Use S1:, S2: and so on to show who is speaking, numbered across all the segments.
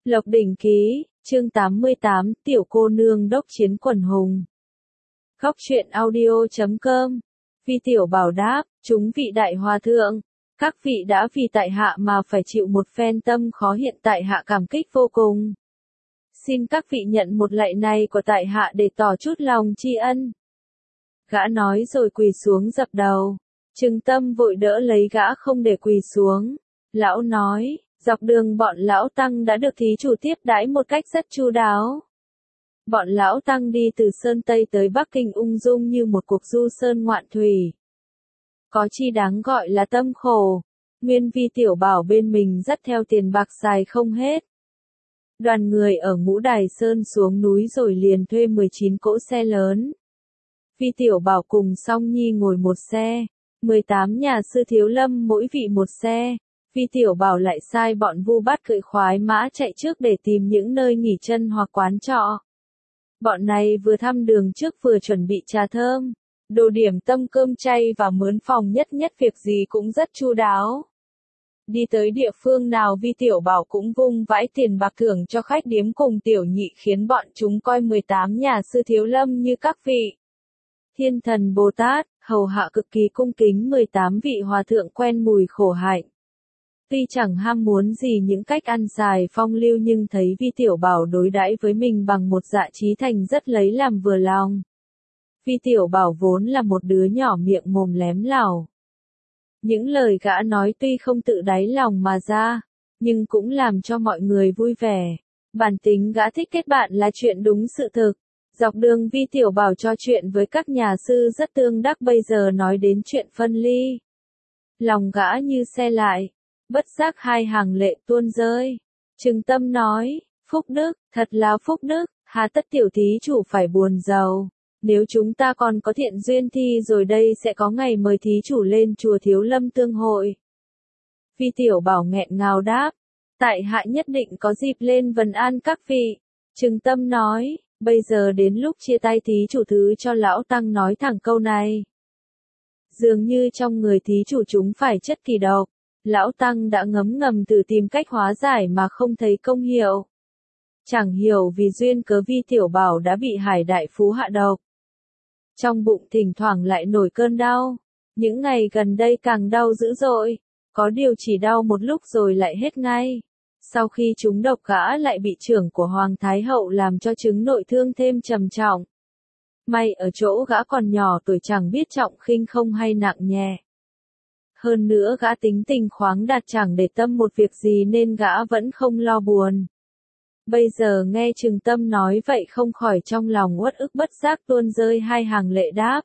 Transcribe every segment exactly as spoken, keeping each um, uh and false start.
S1: Lộc Đỉnh Ký, chương tám mươi tám, Tiểu cô nương đốc chiến quần hùng. Góc truyện audio chấm com. Vi Tiểu Bảo đáp, chúng vị đại hòa thượng, các vị đã vì tại hạ mà phải chịu một phen tâm khó hiện tại hạ cảm kích vô cùng. Xin các vị nhận một lạy này của tại hạ để tỏ chút lòng tri ân. Gã nói rồi quỳ xuống dập đầu. Trừng Tâm vội đỡ lấy gã không để quỳ xuống. Lão nói, dọc đường bọn lão tăng đã được thí chủ tiếp đãi một cách rất chu đáo. Bọn lão tăng đi từ Sơn Tây tới Bắc Kinh ung dung như một cuộc du sơn ngoạn thủy. Có chi đáng gọi là tâm khổ. Nguyên Vi Tiểu Bảo bên mình dắt theo tiền bạc xài không hết. Đoàn người ở Ngũ Đài Sơn xuống núi rồi liền thuê mười chín cỗ xe lớn. Vi Tiểu Bảo cùng Song Nhi ngồi một xe, mười tám nhà sư Thiếu Lâm mỗi vị một xe. Vi Tiểu Bảo lại sai bọn Vu Bát cưỡi khoái mã chạy trước để tìm những nơi nghỉ chân hoặc quán trọ. Bọn này vừa thăm đường trước vừa chuẩn bị trà thơm, đồ điểm tâm cơm chay và mướn phòng, nhất nhất việc gì cũng rất chu đáo. Đi tới địa phương nào Vi Tiểu Bảo cũng vung vãi tiền bạc thưởng cho khách điếm cùng tiểu nhị, khiến bọn chúng coi mười tám nhà sư Thiếu Lâm như các vị Thiên Thần Bồ Tát, hầu hạ cực kỳ cung kính mười tám vị hòa thượng quen mùi khổ hạnh. Tuy chẳng ham muốn gì những cách ăn xài phong lưu, nhưng thấy Vi Tiểu Bảo đối đãi với mình bằng một dạ chí thành rất lấy làm vừa lòng. Vi Tiểu Bảo vốn là một đứa nhỏ miệng mồm lém lảo. Những lời gã nói tuy không tự đáy lòng mà ra, nhưng cũng làm cho mọi người vui vẻ. Bản tính gã thích kết bạn là chuyện đúng sự thực. Dọc đường Vi Tiểu Bảo trò chuyện với các nhà sư rất tương đắc, bây giờ nói đến chuyện phân ly. Lòng gã như xe lại, bất giác hai hàng lệ tuôn rơi. Trừng Tâm nói, phúc đức, thật là phúc đức, hà tất tiểu thí chủ phải buồn giàu. Nếu chúng ta còn có thiện duyên thì rồi đây sẽ có ngày mời thí chủ lên chùa Thiếu Lâm tương hội. Vi Tiểu Bảo nghẹn ngào đáp, tại hạ nhất định có dịp lên vần an các vị. Trừng Tâm nói, bây giờ đến lúc chia tay thí chủ thứ cho lão tăng nói thẳng câu này. Dường như trong người thí chủ chúng phải chất kỳ độc. Lão tăng đã ngấm ngầm tự tìm cách hóa giải mà không thấy công hiệu. Chẳng hiểu vì duyên cớ Vi Tiểu Bảo đã bị Hải đại phú hạ độc. Trong bụng thỉnh thoảng lại nổi cơn đau. Những ngày gần đây càng đau dữ dội. Có điều chỉ đau một lúc rồi lại hết ngay. Sau khi trúng độc gã lại bị trưởng của Hoàng Thái Hậu làm cho chứng nội thương thêm trầm trọng. May ở chỗ gã còn nhỏ tuổi, chẳng biết trọng khinh không hay nặng nhẹ. Hơn nữa gã tính tình khoáng đạt, chẳng để tâm một việc gì nên gã vẫn không lo buồn. Bây giờ nghe Trừng Tâm nói vậy không khỏi trong lòng uất ức, bất giác tuôn rơi hai hàng lệ đáp.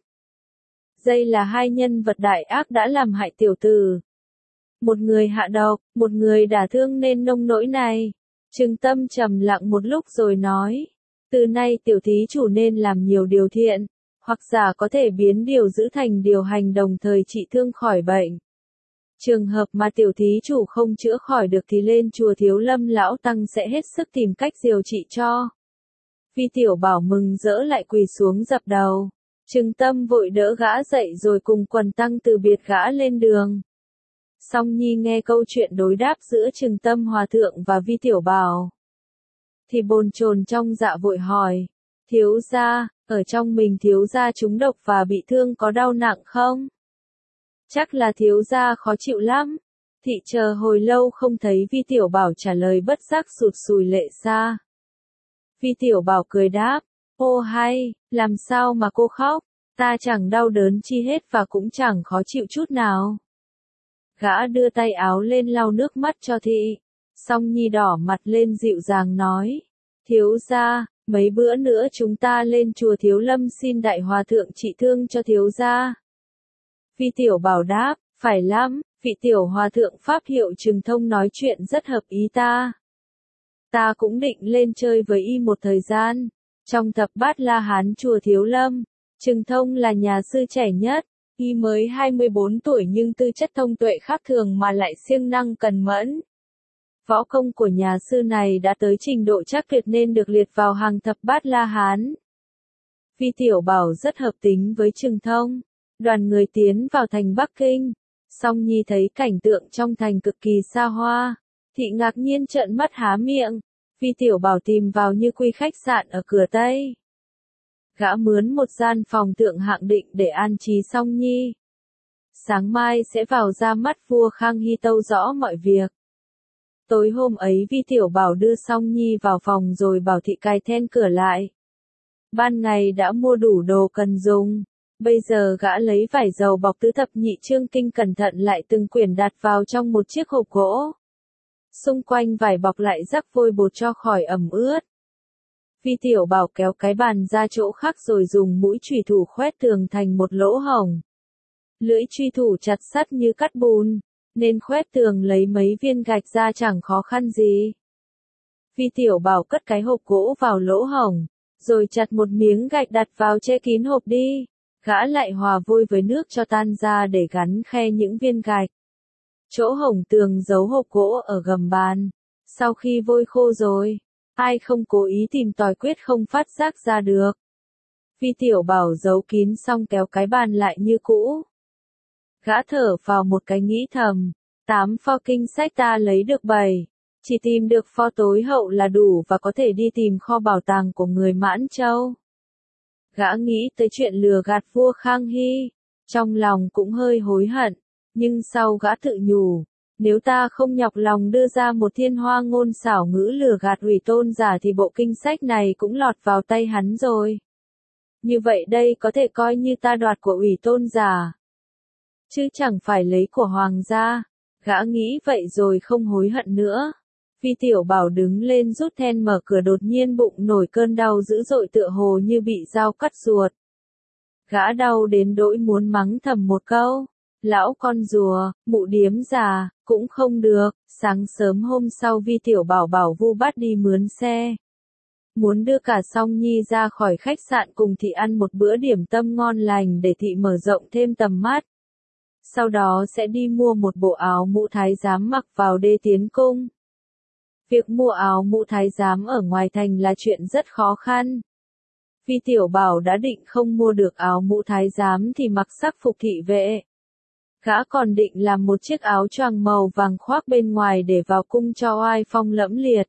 S1: Đây là hai nhân vật đại ác đã làm hại tiểu tử. Một người hạ độc, một người đả thương nên nông nỗi này. Trừng Tâm trầm lặng một lúc rồi nói. Từ nay tiểu thí chủ nên làm nhiều điều thiện, hoặc giả có thể biến điều dữ thành điều hành, đồng thời trị thương khỏi bệnh. Trường hợp mà tiểu thí chủ không chữa khỏi được thì lên chùa Thiếu Lâm lão tăng sẽ hết sức tìm cách điều trị cho. Vi Tiểu Bảo mừng rỡ lại quỳ xuống dập đầu. Trừng Tâm vội đỡ gã dậy rồi cùng quần tăng từ biệt gã lên đường. Song Nhi nghe câu chuyện đối đáp giữa Trừng Tâm hòa thượng và Vi Tiểu Bảo thì bồn chồn trong dạ, vội hỏi, thiếu gia, ở trong mình thiếu gia trúng độc và bị thương có đau nặng không? Chắc là thiếu gia khó chịu lắm. Thị chờ hồi lâu không thấy Vi Tiểu Bảo trả lời, bất giác sụt sùi lệ ra. Vi Tiểu Bảo cười đáp, ô hay, làm sao mà cô khóc, ta chẳng đau đớn chi hết và cũng chẳng khó chịu chút nào. Gã đưa tay áo lên lau nước mắt cho thị. Song Nhi đỏ mặt lên dịu dàng nói, thiếu gia, mấy bữa nữa chúng ta lên chùa Thiếu Lâm xin đại hòa thượng trị thương cho thiếu gia. Vi Tiểu Bảo đáp, phải lắm, vị tiểu hòa thượng pháp hiệu Trừng Thông nói chuyện rất hợp ý ta. Ta cũng định lên chơi với y một thời gian. Trong thập bát La Hán chùa Thiếu Lâm, Trừng Thông là nhà sư trẻ nhất. Y mới hai mươi bốn tuổi nhưng tư chất thông tuệ khác thường mà lại siêng năng cần mẫn. Võ công của nhà sư này đã tới trình độ chắc tuyệt nên được liệt vào hàng thập bát La Hán. Vi Tiểu Bảo rất hợp tính với Trừng Thông. Đoàn người tiến vào thành Bắc Kinh. Song Nhi thấy cảnh tượng trong thành cực kỳ xa hoa. Thị ngạc nhiên trợn mắt há miệng. Vi Tiểu Bảo tìm vào Như Quy khách sạn ở cửa Tây. Gã mướn một gian phòng thượng hạng định để an trí Song Nhi. Sáng mai sẽ vào ra mắt vua Khang Hy tâu rõ mọi việc. Tối hôm ấy Vi Tiểu Bảo đưa Song Nhi vào phòng rồi bảo thị cài then cửa lại. Ban ngày đã mua đủ đồ cần dùng. Bây giờ gã lấy vải dầu bọc tứ thập nhị chương kinh cẩn thận lại từng quyển đặt vào trong một chiếc hộp gỗ. Xung quanh vải bọc lại rắc vôi bột cho khỏi ẩm ướt. Vi Tiểu Bảo kéo cái bàn ra chỗ khác rồi dùng mũi chùy thủ khoét tường thành một lỗ hổng. Lưỡi chùy thủ chặt sắt như cắt bùn, nên khoét tường lấy mấy viên gạch ra chẳng khó khăn gì. Vi Tiểu Bảo cất cái hộp gỗ vào lỗ hổng, rồi chặt một miếng gạch đặt vào che kín hộp đi. Gã lại hòa vôi với nước cho tan ra để gắn khe những viên gạch. Chỗ hổng tường giấu hộp gỗ ở gầm bàn. Sau khi vôi khô rồi, ai không cố ý tìm tòi quyết không phát giác ra được. Vi Tiểu Bảo giấu kín xong kéo cái bàn lại như cũ. Gã thở vào một cái nghĩ thầm, tám pho kinh sách ta lấy được bảy, chỉ tìm được pho tối hậu là đủ và có thể đi tìm kho bảo tàng của người Mãn Châu. Gã nghĩ tới chuyện lừa gạt vua Khang Hy, trong lòng cũng hơi hối hận, nhưng sau gã tự nhủ, nếu ta không nhọc lòng đưa ra một thiên hoa ngôn xảo ngữ lừa gạt Ủy Tôn giả thì bộ kinh sách này cũng lọt vào tay hắn rồi. Như vậy đây có thể coi như ta đoạt của Ủy Tôn giả, chứ chẳng phải lấy của hoàng gia. Gã nghĩ vậy rồi không hối hận nữa. Vi Tiểu Bảo đứng lên rút then mở cửa, đột nhiên bụng nổi cơn đau dữ dội tựa hồ như bị dao cắt ruột. Gã đau đến nỗi muốn mắng thầm một câu, lão con rùa, mụ điếm già, cũng không được. Sáng sớm hôm sau Vi Tiểu Bảo bảo Vu Bát đi mướn xe. Muốn đưa cả Song Nhi ra khỏi khách sạn cùng thị ăn một bữa điểm tâm ngon lành để thị mở rộng thêm tầm mắt. Sau đó sẽ đi mua một bộ áo mũ thái giám mặc vào đê tiến cung. Việc mua áo mũ thái giám ở ngoài thành là chuyện rất khó khăn. Vi Tiểu Bảo đã định không mua được áo mũ thái giám thì mặc sắc phục thị vệ. Gã còn định làm một chiếc áo choàng màu vàng khoác bên ngoài để vào cung cho oai phong lẫm liệt.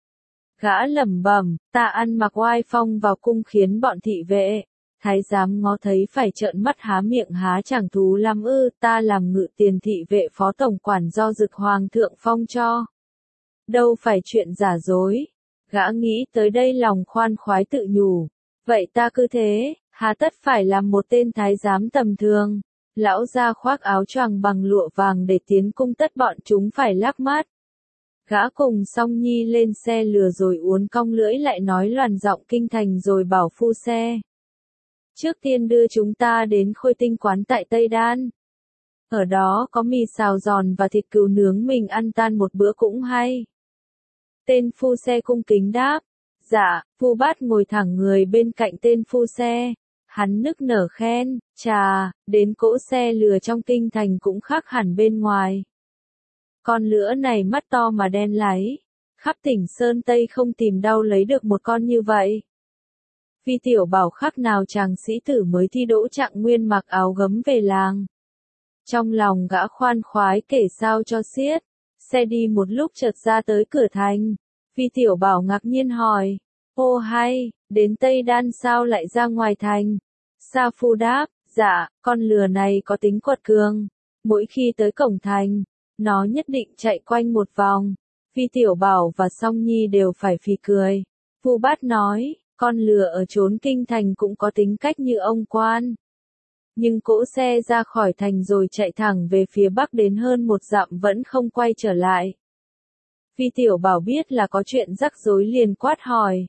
S1: Gã lẩm bẩm, ta ăn mặc oai phong vào cung khiến bọn thị vệ, thái giám ngó thấy phải trợn mắt há miệng há chẳng thú lắm ư, ta làm ngự tiền thị vệ phó tổng quản do Dực Hoàng thượng phong cho. Đâu phải chuyện giả dối. Gã nghĩ tới đây lòng khoan khoái tự nhủ, vậy ta cứ thế, hà tất phải làm một tên thái giám tầm thường. Lão gia khoác áo choàng bằng lụa vàng để tiến cung tất bọn chúng phải lác mắt. Gã cùng Song Nhi lên xe lừa rồi uốn cong lưỡi lại nói loàn giọng kinh thành rồi bảo phu xe. Trước tiên đưa chúng ta đến Khôi Tinh quán tại Tây Đan. Ở đó có mì xào giòn và thịt cừu nướng, mình ăn tan một bữa cũng hay. Tên phu xe cung kính đáp. Dạ. Vu Bát ngồi thẳng người bên cạnh tên phu xe. Hắn nức nở khen, chà, đến cỗ xe lừa trong kinh thành cũng khác hẳn bên ngoài. Con lửa này mắt to mà đen láy, khắp tỉnh Sơn Tây không tìm đâu lấy được một con như vậy. Vi Tiểu Bảo khác nào chàng sĩ tử mới thi đỗ trạng nguyên mặc áo gấm về làng. Trong lòng gã khoan khoái kể sao cho xiết. Xe đi một lúc chợt ra tới cửa thành. Vi Tiểu Bảo ngạc nhiên hỏi, ô hay, đến Tây Đan sao lại ra ngoài thành? Sa Phu đáp, dạ, con lừa này có tính quật cường. Mỗi khi tới cổng thành, nó nhất định chạy quanh một vòng. Vi Tiểu Bảo và Song Nhi đều phải phì cười. Vu Bát nói, con lừa ở chốn kinh thành cũng có tính cách như ông quan. Nhưng cỗ xe ra khỏi thành rồi chạy thẳng về phía bắc đến hơn một dặm vẫn không quay trở lại. Vi Tiểu Bảo biết là có chuyện rắc rối liền quát hỏi.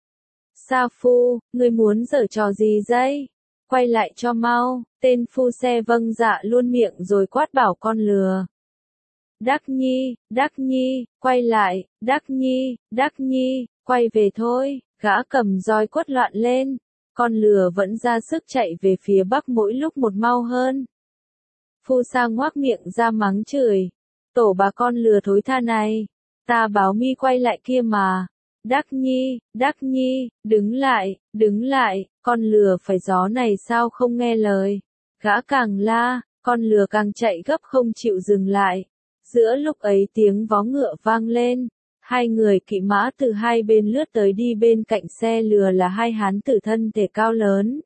S1: Sa Phu, ngươi muốn giở trò gì đây? Quay lại cho mau. Tên phu xe vâng dạ luôn miệng rồi quát bảo con lừa. Đắc Nhi, Đắc Nhi, quay lại, Đắc Nhi, Đắc Nhi, quay về thôi. Gã cầm roi quất loạn lên. Con lừa vẫn ra sức chạy về phía bắc mỗi lúc một mau hơn. Phu sa ngoác miệng ra mắng chửi. Tổ bà con lừa thối tha này. Ta báo mi quay lại kia mà. Đắc Nhi, Đắc Nhi, đứng lại, đứng lại, con lừa phải gió này sao không nghe lời. Gã càng la, con lừa càng chạy gấp không chịu dừng lại. Giữa lúc ấy tiếng vó ngựa vang lên. Hai người kỵ mã từ hai bên lướt tới, đi bên cạnh xe lừa là hai hán tử thân thể cao lớn.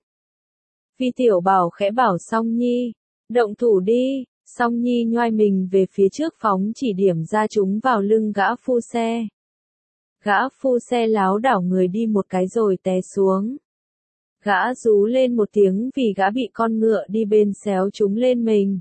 S1: Vi Tiểu Bảo khẽ bảo Song Nhi, động thủ đi. Song Nhi nhoai mình về phía trước phóng chỉ điểm ra chúng vào lưng gã phu xe. Gã phu xe láo đảo người đi một cái rồi té xuống. Gã rú lên một tiếng vì gã bị con ngựa đi bên xéo chúng lên mình.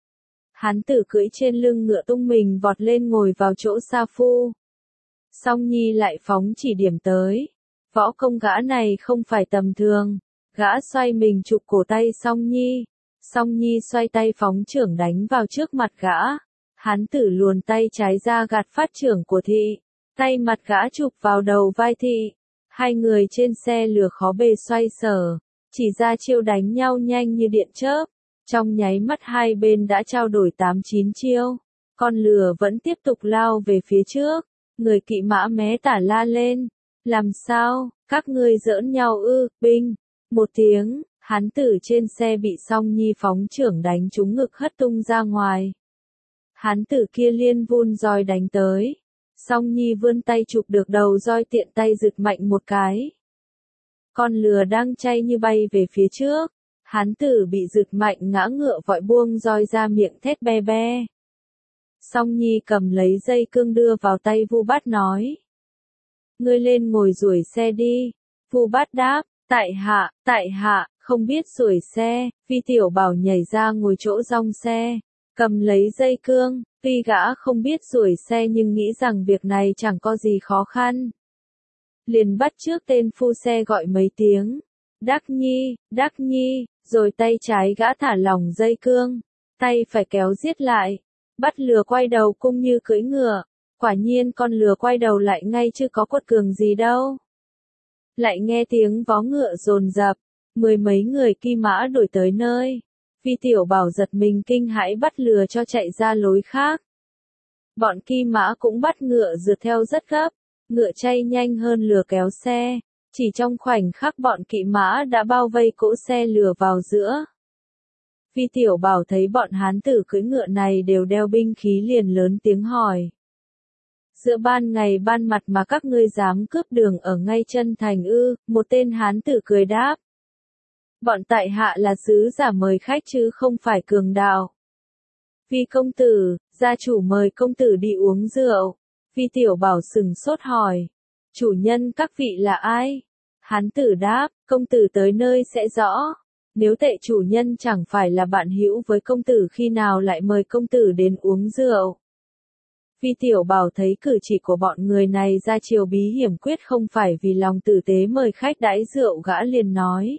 S1: Hán tử cưỡi trên lưng ngựa tung mình vọt lên ngồi vào chỗ sa phu. Song Nhi lại phóng chỉ điểm tới. Võ công gã này không phải tầm thường. Gã xoay mình chụp cổ tay Song Nhi. Song Nhi xoay tay phóng chưởng đánh vào trước mặt gã. Hán tử luồn tay trái ra gạt phát chưởng của thị. Tay mặt gã chụp vào đầu vai thị. Hai người trên xe lừa khó bề xoay sở. Chỉ ra chiêu đánh nhau nhanh như điện chớp. Trong nháy mắt hai bên đã trao đổi tám chín chiêu. Con lừa vẫn tiếp tục lao về phía trước. Người kỵ mã mé tả la lên. Làm sao, các ngươi giỡn nhau ư, binh. Một tiếng, hán tử trên xe bị Song Nhi phóng chưởng đánh trúng ngực hất tung ra ngoài. Hán tử kia liên vun roi đánh tới. Song Nhi vươn tay chụp được đầu roi, tiện tay giật mạnh một cái. Con lừa đang chay như bay về phía trước. Hán tử bị giật mạnh ngã ngựa vội buông roi ra, miệng thét be be. Song Nhi cầm lấy dây cương đưa vào tay Vu Bát nói. Ngươi lên ngồi ruổi xe đi. Vu Bát đáp, tại hạ, tại hạ, không biết ruổi xe. Vi Tiểu Bảo nhảy ra ngồi chỗ rong xe, cầm lấy dây cương. Tuy gã không biết ruổi xe nhưng nghĩ rằng việc này chẳng có gì khó khăn. Liền bắt trước tên phu xe gọi mấy tiếng. Đắc Nhi, Đắc Nhi, rồi tay trái gã thả lỏng dây cương. Tay phải kéo giết lại. Bắt lừa quay đầu cung như cưỡi ngựa. Quả nhiên con lừa quay đầu lại ngay chứ có quật cường gì đâu. Lại nghe tiếng vó ngựa dồn dập. Mười mấy người kỵ mã đuổi tới nơi. Vi Tiểu Bảo giật mình kinh hãi bắt lừa cho chạy ra lối khác. Bọn kỵ mã cũng bắt ngựa rượt theo rất gấp. Ngựa chay nhanh hơn lừa kéo xe. Chỉ trong khoảnh khắc bọn kỵ mã đã bao vây cỗ xe lừa vào giữa. Vi Tiểu Bảo thấy bọn hán tử cưỡi ngựa này đều đeo binh khí liền lớn tiếng hỏi. Giữa ban ngày ban mặt mà các ngươi dám cướp đường ở ngay chân thành ư? Một tên hán tử cười đáp. Bọn tại hạ là sứ giả mời khách chứ không phải cường đạo. Vi công tử, gia chủ mời công tử đi uống rượu. Vi Tiểu Bảo sừng sốt hỏi. Chủ nhân các vị là ai? Hán tử đáp, công tử tới nơi sẽ rõ. Nếu tệ chủ nhân chẳng phải là bạn hữu với công tử khi nào lại mời công tử đến uống rượu. Vi Tiểu Bảo thấy cử chỉ của bọn người này ra chiều bí hiểm, quyết không phải vì lòng tử tế mời khách đãi rượu, gã liền nói.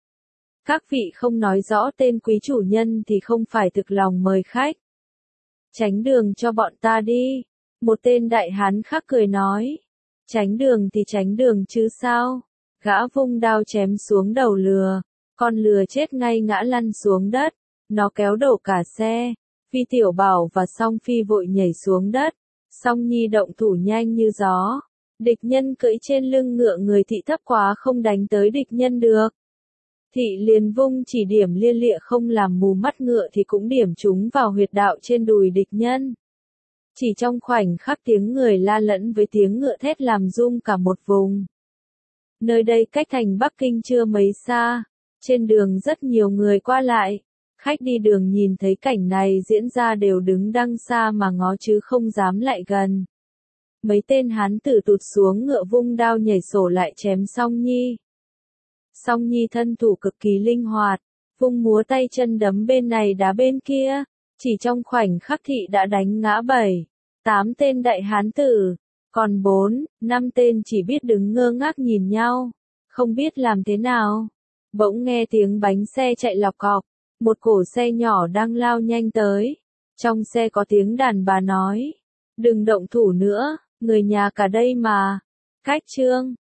S1: Các vị không nói rõ tên quý chủ nhân thì không phải thực lòng mời khách. Tránh đường cho bọn ta đi. Một tên đại hán khác cười nói. Tránh đường thì tránh đường chứ sao. Gã vung đao chém xuống đầu lừa. Con lừa chết ngay ngã lăn xuống đất. Nó kéo đổ cả xe. Vi Tiểu Bảo và Song Phi vội nhảy xuống đất. Song Nhi động thủ nhanh như gió. Địch nhân cưỡi trên lưng ngựa, người thị thấp quá không đánh tới địch nhân được. Thị liền vung chỉ điểm lia lịa, không làm mù mắt ngựa thì cũng điểm chúng vào huyệt đạo trên đùi địch nhân. Chỉ trong khoảnh khắc tiếng người la lẫn với tiếng ngựa thét làm rung cả một vùng. Nơi đây cách thành Bắc Kinh chưa mấy xa. Trên đường rất nhiều người qua lại. Khách đi đường nhìn thấy cảnh này diễn ra đều đứng đằng xa mà ngó chứ không dám lại gần. Mấy tên hán tử tụt xuống ngựa vung đao nhảy sổ lại chém Song Nhi. Song Nhi thân thủ cực kỳ linh hoạt, vung múa tay chân đấm bên này đá bên kia. Chỉ trong khoảnh khắc thị đã đánh ngã bảy, tám tên đại hán tử. Còn bốn, năm tên chỉ biết đứng ngơ ngác nhìn nhau, không biết làm thế nào. Bỗng nghe tiếng bánh xe chạy lọc cọc. Một cổ xe nhỏ đang lao nhanh tới. Trong xe có tiếng đàn bà nói. Đừng động thủ nữa, người nhà cả đây mà. Cách chương